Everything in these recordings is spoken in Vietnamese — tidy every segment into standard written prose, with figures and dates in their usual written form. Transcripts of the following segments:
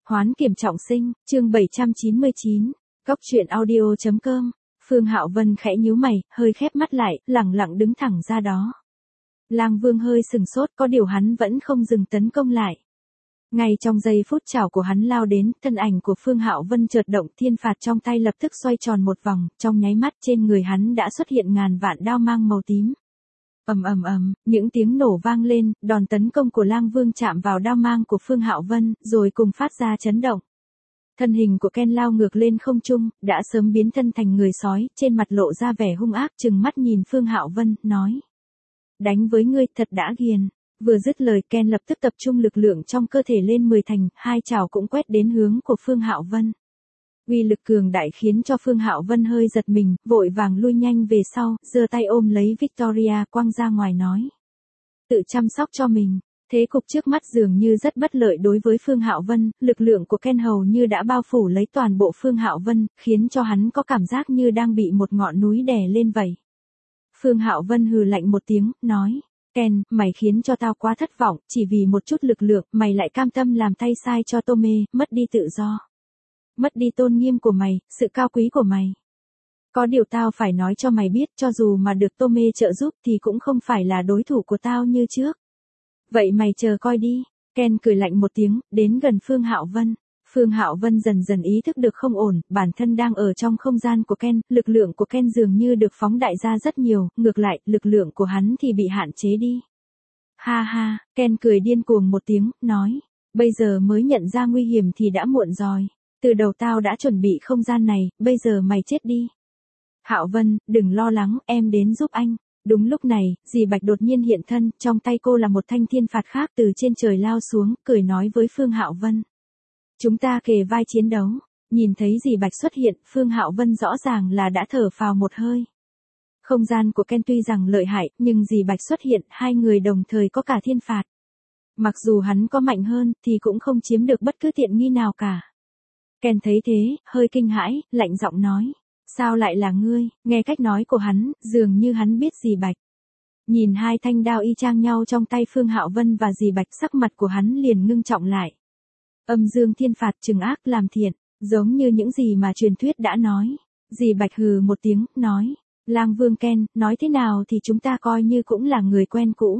Hoán kiểm trọng sinh, chương 799, Góc truyện audio.com. Phương Hạo Vân khẽ nhíu mày, hơi khép mắt lại, lẳng lặng đứng thẳng ra đó. Lang Vương hơi sừng sốt, có điều hắn vẫn không dừng tấn công lại. Ngay trong giây phút chảo của hắn lao đến, thân ảnh của Phương Hạo Vân chợt động, thiên phạt trong tay lập tức xoay tròn một vòng, trong nháy mắt trên người hắn đã xuất hiện ngàn vạn đao mang màu tím. Ầm ầm ầm, những tiếng nổ vang lên, đòn tấn công của Lang Vương chạm vào đao mang của Phương Hạo Vân, rồi cùng phát ra chấn động. Thân hình của Ken lao ngược lên không trung, đã sớm biến thân thành người sói, trên mặt lộ ra vẻ hung ác, trừng mắt nhìn Phương Hạo Vân, nói: "Đánh với ngươi thật đã ghiền." Vừa dứt lời, Ken lập tức tập trung lực lượng trong cơ thể lên 10 thành, hai chảo cũng quét đến hướng của Phương Hạo Vân. Uy lực cường đại khiến cho Phương Hạo Vân hơi giật mình, vội vàng lui nhanh về sau, giơ tay ôm lấy Victoria quăng ra ngoài nói: "Tự chăm sóc cho mình." Thế cục trước mắt dường như rất bất lợi đối với Phương Hạo Vân, lực lượng của Ken hầu như đã bao phủ lấy toàn bộ Phương Hạo Vân, khiến cho hắn có cảm giác như đang bị một ngọn núi đè lên vậy. Phương Hạo Vân hừ lạnh một tiếng, nói: "Ken, mày khiến cho tao quá thất vọng, chỉ vì một chút lực lượng, mày lại cam tâm làm tay sai cho Tome, mất đi tự do. Mất đi tôn nghiêm của mày, sự cao quý của mày. Có điều tao phải nói cho mày biết, cho dù mà được Tome trợ giúp thì cũng không phải là đối thủ của tao như trước. Vậy mày chờ coi đi." Ken cười lạnh một tiếng, đến gần Phương Hạo Vân. Phương Hạo Vân dần dần ý thức được không ổn, bản thân đang ở trong không gian của Ken, lực lượng của Ken dường như được phóng đại ra rất nhiều, ngược lại, lực lượng của hắn thì bị hạn chế đi. Ha ha, Ken cười điên cuồng một tiếng, nói: "Bây giờ mới nhận ra nguy hiểm thì đã muộn rồi. Từ đầu tao đã chuẩn bị không gian này, bây giờ mày chết đi." "Hạo Vân, đừng lo lắng, em đến giúp anh." Đúng lúc này, dì Bạch đột nhiên hiện thân, trong tay cô là một thanh thiên phạt khác từ trên trời lao xuống, cười nói với Phương Hạo Vân: "Chúng ta kề vai chiến đấu." Nhìn thấy dì Bạch xuất hiện, Phương Hạo Vân rõ ràng là đã thở phào một hơi. Không gian của Ken tuy rằng lợi hại, nhưng dì Bạch xuất hiện, hai người đồng thời có cả thiên phạt. Mặc dù hắn có mạnh hơn, thì cũng không chiếm được bất cứ tiện nghi nào cả. Ken thấy thế, hơi kinh hãi, lạnh giọng nói: "Sao lại là ngươi?" Nghe cách nói của hắn, dường như hắn biết dì Bạch. Nhìn hai thanh đao y chang nhau trong tay Phương Hạo Vân và dì Bạch, sắc mặt của hắn liền ngưng trọng lại. Âm dương thiên phạt, trừng ác làm thiện, giống như những gì mà truyền thuyết đã nói. Dì Bạch hừ một tiếng, nói: "Lang Vương Ken, nói thế nào thì chúng ta coi như cũng là người quen cũ.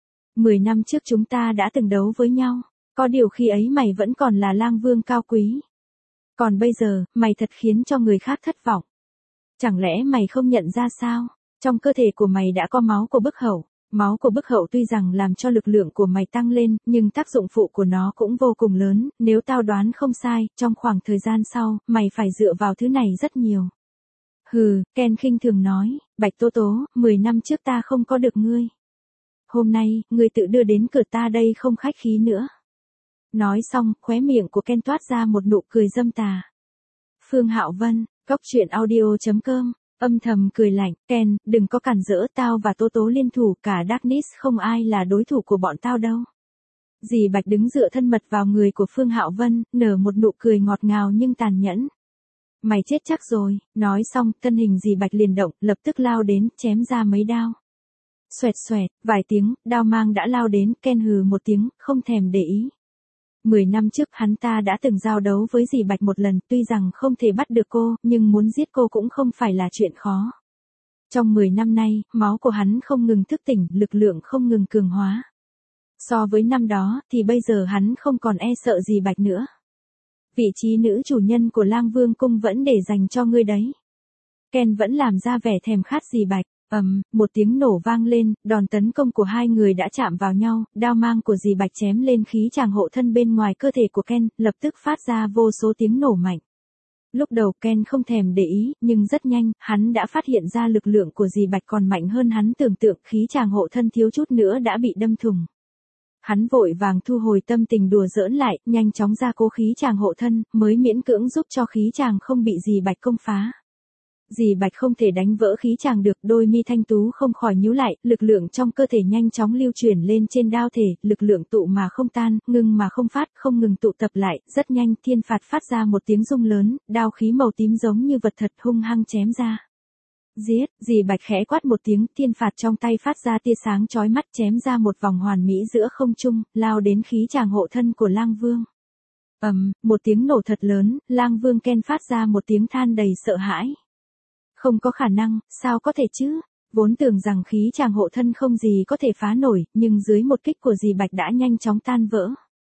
10 năm trước chúng ta đã từng đấu với nhau, có điều khi ấy mày vẫn còn là Lang Vương cao quý. Còn bây giờ, mày thật khiến cho người khác thất vọng. Chẳng lẽ mày không nhận ra sao? Trong cơ thể của mày đã có máu của bức hậu. Máu của bức hậu tuy rằng làm cho lực lượng của mày tăng lên, nhưng tác dụng phụ của nó cũng vô cùng lớn, nếu tao đoán không sai, trong khoảng thời gian sau, mày phải dựa vào thứ này rất nhiều." "Hừ," Ken khinh thường nói: "Bạch Tố Tố, 10 năm trước ta không có được ngươi. Hôm nay, ngươi tự đưa đến cửa ta đây, không khách khí nữa." Nói xong, khóe miệng của Ken toát ra một nụ cười dâm tà. Phương Hạo Vân, Góc truyện audio.com, âm thầm cười lạnh: "Ken, đừng có cản rỡ, tao và Tố Tố liên thủ, cả Darkness không ai là đối thủ của bọn tao đâu." Dì Bạch đứng dựa thân mật vào người của Phương Hạo Vân, nở một nụ cười ngọt ngào nhưng tàn nhẫn. "Mày chết chắc rồi." Nói xong, thân hình dì Bạch liền động, lập tức lao đến, chém ra mấy đao. Xoẹt xoẹt, vài tiếng, đao mang đã lao đến, Ken hừ một tiếng, không thèm để ý. 10 năm trước hắn ta đã từng giao đấu với dì Bạch một lần, tuy rằng không thể bắt được cô, nhưng muốn giết cô cũng không phải là chuyện khó. Trong 10 năm nay, máu của hắn không ngừng thức tỉnh, lực lượng không ngừng cường hóa. So với năm đó, thì bây giờ hắn không còn e sợ dì Bạch nữa. "Vị trí nữ chủ nhân của Lang Vương cung vẫn để dành cho ngươi đấy." Ken vẫn làm ra vẻ thèm khát dì Bạch. Một tiếng nổ vang lên, đòn tấn công của hai người đã chạm vào nhau, đao mang của dì Bạch chém lên khí tràng hộ thân bên ngoài cơ thể của Ken, lập tức phát ra vô số tiếng nổ mạnh. Lúc đầu Ken không thèm để ý, nhưng rất nhanh, hắn đã phát hiện ra lực lượng của dì Bạch còn mạnh hơn hắn tưởng tượng, khí tràng hộ thân thiếu chút nữa đã bị đâm thủng. Hắn vội vàng thu hồi tâm tình đùa giỡn lại, nhanh chóng ra cố khí tràng hộ thân, mới miễn cưỡng giúp cho khí tràng không bị dì Bạch công phá. Dì Bạch không thể đánh vỡ khí tràng được, đôi mi thanh tú không khỏi nhíu lại, lực lượng trong cơ thể nhanh chóng lưu chuyển lên trên đao thể, lực lượng tụ mà không tan, ngưng mà không phát, không ngừng tụ tập lại, rất nhanh, thiên phạt phát ra một tiếng rung lớn, đao khí màu tím giống như vật thật hung hăng chém ra. Giết, dì Bạch khẽ quát một tiếng, thiên phạt trong tay phát ra tia sáng chói mắt, chém ra một vòng hoàn mỹ giữa không trung, lao đến khí tràng hộ thân của Lang Vương. Một tiếng nổ thật lớn, Lang Vương Ken phát ra một tiếng than đầy sợ hãi. Không có khả năng, sao có thể chứ? Vốn tưởng rằng khí tràng hộ thân không gì có thể phá nổi, nhưng dưới một kích của dì Bạch đã nhanh chóng tan vỡ.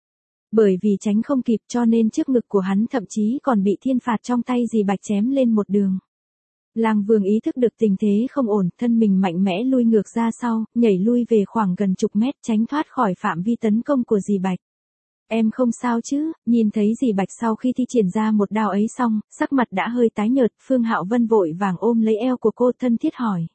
Bởi vì tránh không kịp cho nên trước ngực của hắn thậm chí còn bị thiên phạt trong tay dì Bạch chém lên một đường. Lang Vương ý thức được tình thế không ổn, thân mình mạnh mẽ lui ngược ra sau, nhảy lui về khoảng gần chục mét tránh thoát khỏi phạm vi tấn công của dì Bạch. Em không sao chứ? Nhìn thấy dì Bạch sau khi thi triển ra một đao ấy xong, sắc mặt đã hơi tái nhợt, Phương Hạo Vân vội vàng ôm lấy eo của cô thân thiết hỏi.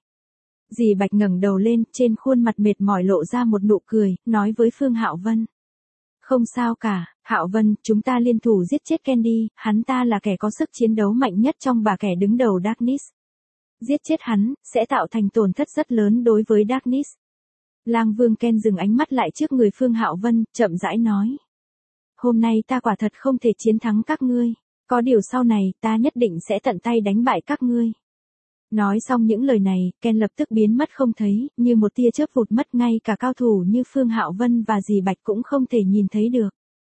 Dì Bạch ngẩng đầu lên, trên khuôn mặt mệt mỏi lộ ra một nụ cười, nói với Phương Hạo Vân. Không sao cả, Hạo Vân, chúng ta liên thủ giết chết Candy, hắn ta là kẻ có sức chiến đấu mạnh nhất trong bà kẻ đứng đầu Darkness. Giết chết hắn, sẽ tạo thành tổn thất rất lớn đối với Darkness. Lang Vương Ken dừng ánh mắt lại trước người Phương Hạo Vân, chậm rãi nói. Hôm nay ta quả thật không thể chiến thắng các ngươi, có điều sau này ta nhất định sẽ tận tay đánh bại các ngươi. Nói xong những lời này, Ken lập tức biến mất không thấy, như một tia chớp vụt mất, ngay cả cao thủ như Phương Hạo Vân và dì Bạch cũng không thể nhìn thấy được.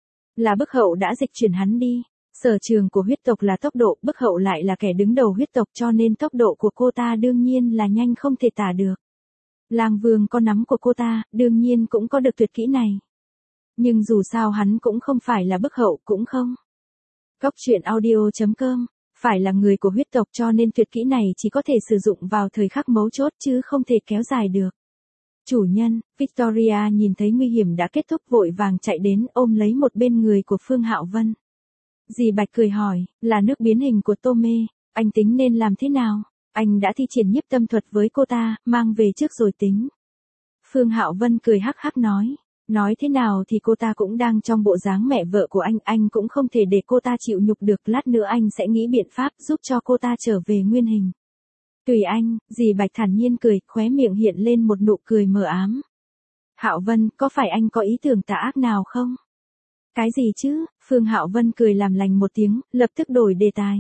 Là Bức Hậu đã dịch chuyển hắn đi. Sở trường của huyết tộc là tốc độ, Bức Hậu lại là kẻ đứng đầu huyết tộc cho nên tốc độ của cô ta đương nhiên là nhanh không thể tả được. Lang Vương có nắm của cô ta, đương nhiên cũng có được tuyệt kỹ này. Nhưng dù sao hắn cũng không phải là Bức Hậu, cũng không. Góc truyện audio.com, phải là người của huyết tộc cho nên tuyệt kỹ này chỉ có thể sử dụng vào thời khắc mấu chốt chứ không thể kéo dài được. Chủ nhân, Victoria nhìn thấy nguy hiểm đã kết thúc vội vàng chạy đến ôm lấy một bên người của Phương Hạo Vân. Dì Bạch cười hỏi, là nước biến hình của Tome, anh tính nên làm thế nào? Anh đã thi triển nhiếp tâm thuật với cô ta, mang về trước rồi tính. Phương Hạo Vân cười hắc hắc nói thế nào thì cô ta cũng đang trong bộ dáng mẹ vợ của anh cũng không thể để cô ta chịu nhục được, lát nữa anh sẽ nghĩ biện pháp giúp cho cô ta trở về nguyên hình. Tùy anh, dì Bạch thản nhiên cười, khóe miệng hiện lên một nụ cười mờ ám. Hạo Vân, có phải anh có ý tưởng tà ác nào không? Cái gì chứ? Phương Hạo Vân cười làm lành một tiếng, lập tức đổi đề tài.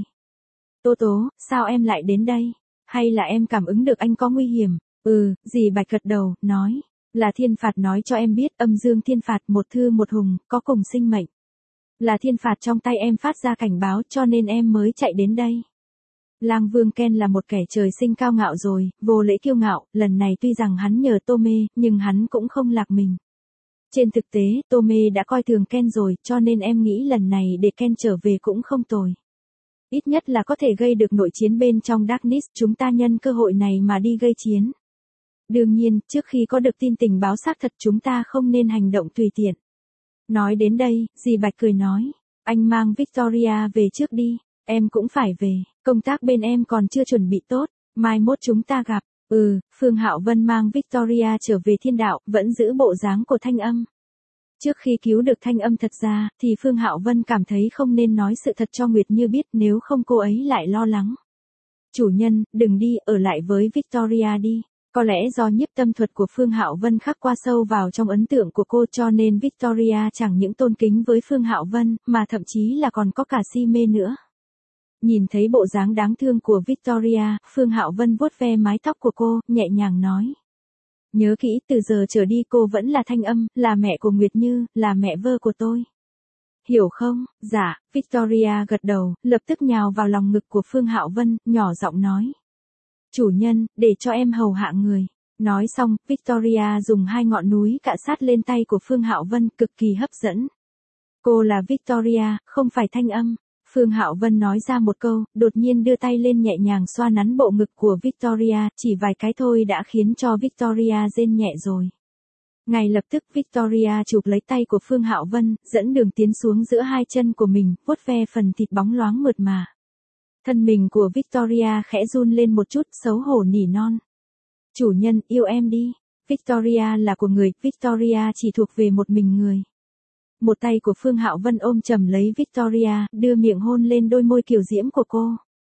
Tố Tố, sao em lại đến đây? Hay là em cảm ứng được anh có nguy hiểm? Dì Bạch gật đầu, nói. Là thiên phạt nói cho em biết, âm dương thiên phạt một thư một hùng, có cùng sinh mệnh. Là thiên phạt trong tay em phát ra cảnh báo cho nên em mới chạy đến đây. Lang Vương Ken là một kẻ trời sinh cao ngạo rồi, vô lễ kiêu ngạo, lần này tuy rằng hắn nhờ Tome, nhưng hắn cũng không lạc mình. Trên thực tế, Tome đã coi thường Ken rồi, cho nên em nghĩ lần này để Ken trở về cũng không tồi. Ít nhất là có thể gây được nội chiến bên trong Darkness, chúng ta nhân cơ hội này mà đi gây chiến. Đương nhiên, trước khi có được tin tình báo xác thật chúng ta không nên hành động tùy tiện. Nói đến đây, dì Bạch cười nói, anh mang Victoria về trước đi, em cũng phải về, công tác bên em còn chưa chuẩn bị tốt, mai mốt chúng ta gặp. Phương Hạo Vân mang Victoria trở về thiên đạo, vẫn giữ bộ dáng của Thanh Âm. Trước khi cứu được Thanh Âm thật ra, thì Phương Hạo Vân cảm thấy không nên nói sự thật cho Nguyệt Như biết, nếu không cô ấy lại lo lắng. Chủ nhân, đừng đi, ở lại với Victoria đi. Có lẽ do nhiếp tâm thuật của Phương Hạo Vân khắc qua sâu vào trong ấn tượng của cô cho nên Victoria chẳng những tôn kính với Phương Hạo Vân, mà thậm chí là còn có cả si mê nữa. Nhìn thấy bộ dáng đáng thương của Victoria, Phương Hạo Vân vuốt ve mái tóc của cô, nhẹ nhàng nói. Nhớ kỹ, từ giờ trở đi cô vẫn là Thanh Âm, là mẹ của Nguyệt Như, là mẹ vơ của tôi. Hiểu không? Dạ, Victoria gật đầu, lập tức nhào vào lòng ngực của Phương Hạo Vân, nhỏ giọng nói. Chủ nhân, để cho em hầu hạ người. Nói xong, Victoria dùng hai ngọn núi cạ sát lên tay của Phương Hạo Vân, cực kỳ hấp dẫn. Cô là Victoria, không phải Thanh Âm. Phương Hạo Vân nói ra một câu, đột nhiên đưa tay lên nhẹ nhàng xoa nắn bộ ngực của Victoria, chỉ vài cái thôi đã khiến cho Victoria rên nhẹ rồi. Ngay lập tức Victoria chụp lấy tay của Phương Hạo Vân, dẫn đường tiến xuống giữa hai chân của mình, vuốt ve phần thịt bóng loáng mượt mà. Thân mình của Victoria khẽ run lên một chút, xấu hổ nỉ non. Chủ nhân, yêu em đi. Victoria là của người, Victoria chỉ thuộc về một mình người. Một tay của Phương Hạo Vân ôm chầm lấy Victoria, đưa miệng hôn lên đôi môi kiều diễm của cô.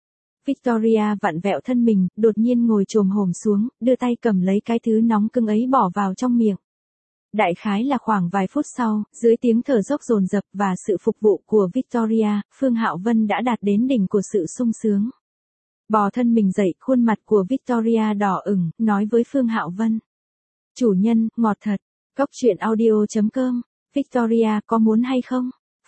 Victoria vặn vẹo thân mình, đột nhiên ngồi chồm hổm xuống, đưa tay cầm lấy cái thứ nóng cưng ấy bỏ vào trong miệng. Đại khái là khoảng vài phút sau, dưới tiếng thở dốc dồn dập và sự phục vụ của Victoria, Phương Hạo Vân đã đạt đến đỉnh của sự sung sướng. Bò thân mình dậy, khuôn mặt của Victoria đỏ ửng, nói với Phương Hạo Vân. Chủ nhân, ngọt thật. Góc truyện audio.com. Victoria, có muốn hay không?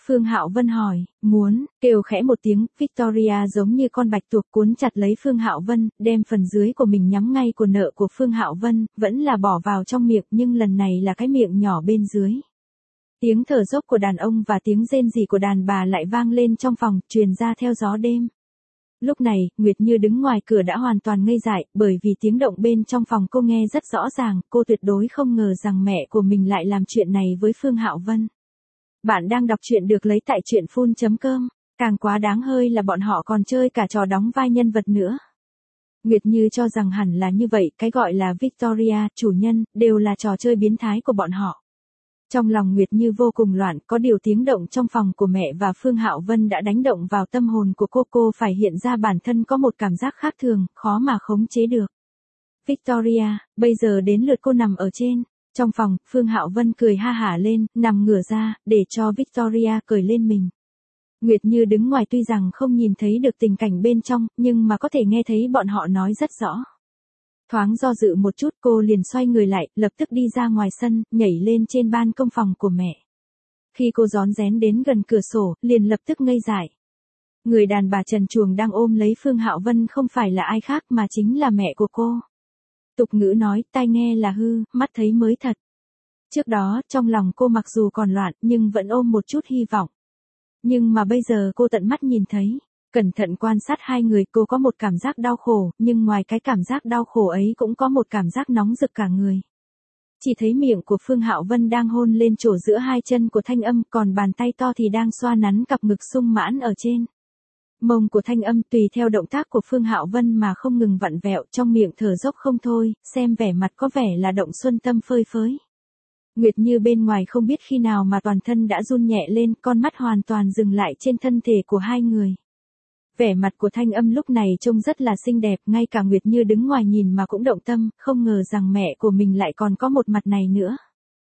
Phương Hạo Vân hỏi, muốn, kêu khẽ một tiếng, Victoria giống như con bạch tuộc cuốn chặt lấy Phương Hạo Vân, đem phần dưới của mình nhắm ngay của nợ của Phương Hạo Vân, vẫn là bỏ vào trong miệng nhưng lần này là cái miệng nhỏ bên dưới. Tiếng thở dốc của đàn ông và tiếng rên rỉ của đàn bà lại vang lên trong phòng, truyền ra theo gió đêm. Lúc này, Nguyệt Như đứng ngoài cửa đã hoàn toàn ngây dại, bởi vì tiếng động bên trong phòng cô nghe rất rõ ràng, cô tuyệt đối không ngờ rằng mẹ của mình lại làm chuyện này với Phương Hạo Vân. Bạn đang đọc truyện được lấy tại truyện.com, càng quá đáng hơi là bọn họ còn chơi cả trò đóng vai nhân vật nữa. Nguyệt Như cho rằng hẳn là như vậy, cái gọi là Victoria, chủ nhân, đều là trò chơi biến thái của bọn họ. Trong lòng Nguyệt Như vô cùng loạn, có điều tiếng động trong phòng của mẹ và Phương Hạo Vân đã đánh động vào tâm hồn của cô phải hiện ra bản thân có một cảm giác khác thường, khó mà khống chế được. Victoria, bây giờ đến lượt cô nằm ở trên. Trong phòng, Phương Hạo Vân cười ha hả lên, nằm ngửa ra, để cho Victoria cười lên mình. Nguyệt Như đứng ngoài tuy rằng không nhìn thấy được tình cảnh bên trong, nhưng mà có thể nghe thấy bọn họ nói rất rõ. Thoáng do dự một chút cô liền xoay người lại, lập tức đi ra ngoài sân, nhảy lên trên ban công phòng của mẹ. Khi cô rón rén đến gần cửa sổ, liền lập tức ngây dại. Người đàn bà trần truồng đang ôm lấy Phương Hạo Vân không phải là ai khác mà chính là mẹ của cô. Tục ngữ nói, tai nghe là hư, mắt thấy mới thật. Trước đó, trong lòng cô mặc dù còn loạn, nhưng vẫn ôm một chút hy vọng. Nhưng mà bây giờ cô tận mắt nhìn thấy. Cẩn thận quan sát hai người, cô có một cảm giác đau khổ, nhưng ngoài cái cảm giác đau khổ ấy cũng có một cảm giác nóng rực cả người. Chỉ thấy miệng của Phương Hạo Vân đang hôn lên chỗ giữa hai chân của Thanh Âm, còn bàn tay to thì đang xoa nắn cặp ngực sung mãn ở trên. Mông của Thanh Âm tùy theo động tác của Phương Hạo Vân mà không ngừng vặn vẹo, trong miệng thở dốc không thôi, xem vẻ mặt có vẻ là động xuân tâm phơi phới. Nguyệt Như bên ngoài không biết khi nào mà toàn thân đã run nhẹ lên, con mắt hoàn toàn dừng lại trên thân thể của hai người. Vẻ mặt của Thanh Âm lúc này trông rất là xinh đẹp, ngay cả Nguyệt Như đứng ngoài nhìn mà cũng động tâm, không ngờ rằng mẹ của mình lại còn có một mặt này nữa.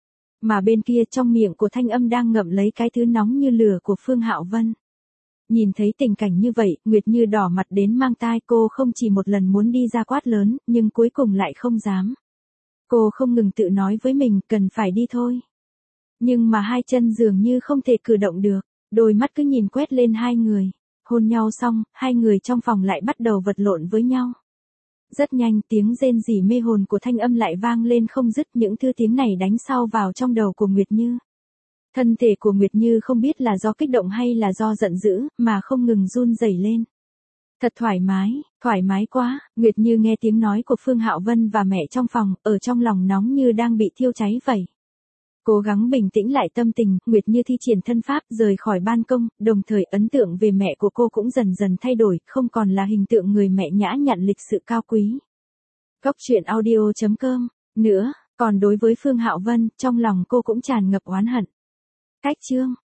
Mà bên kia trong miệng của Thanh Âm đang ngậm lấy cái thứ nóng như lửa của Phương Hạo Vân. Nhìn thấy tình cảnh như vậy, Nguyệt Như đỏ mặt đến mang tai, cô không chỉ một lần muốn đi ra quát lớn, nhưng cuối cùng lại không dám. Cô không ngừng tự nói với mình, cần phải đi thôi. Nhưng mà hai chân dường như không thể cử động được, đôi mắt cứ nhìn quét lên hai người. Hôn nhau xong, hai người trong phòng lại bắt đầu vật lộn với nhau. Rất nhanh tiếng rên rỉ mê hồn của Thanh Âm lại vang lên không dứt, những thứ tiếng này đánh sau vào trong đầu của Nguyệt Như. Thân thể của Nguyệt Như không biết là do kích động hay là do giận dữ, mà không ngừng run rẩy lên. Thật thoải mái quá, Nguyệt Như nghe tiếng nói của Phương Hạo Vân và mẹ trong phòng, ở trong lòng nóng như đang bị thiêu cháy vậy. Cố gắng bình tĩnh lại tâm tình, Nguyệt Như thi triển thân pháp rời khỏi ban công, đồng thời ấn tượng về mẹ của cô cũng dần dần thay đổi, không còn là hình tượng người mẹ nhã nhặn lịch sự cao quý. Góc truyện audio.com nữa, còn đối với Phương Hạo Vân, trong lòng cô cũng tràn ngập oán hận. Cách chương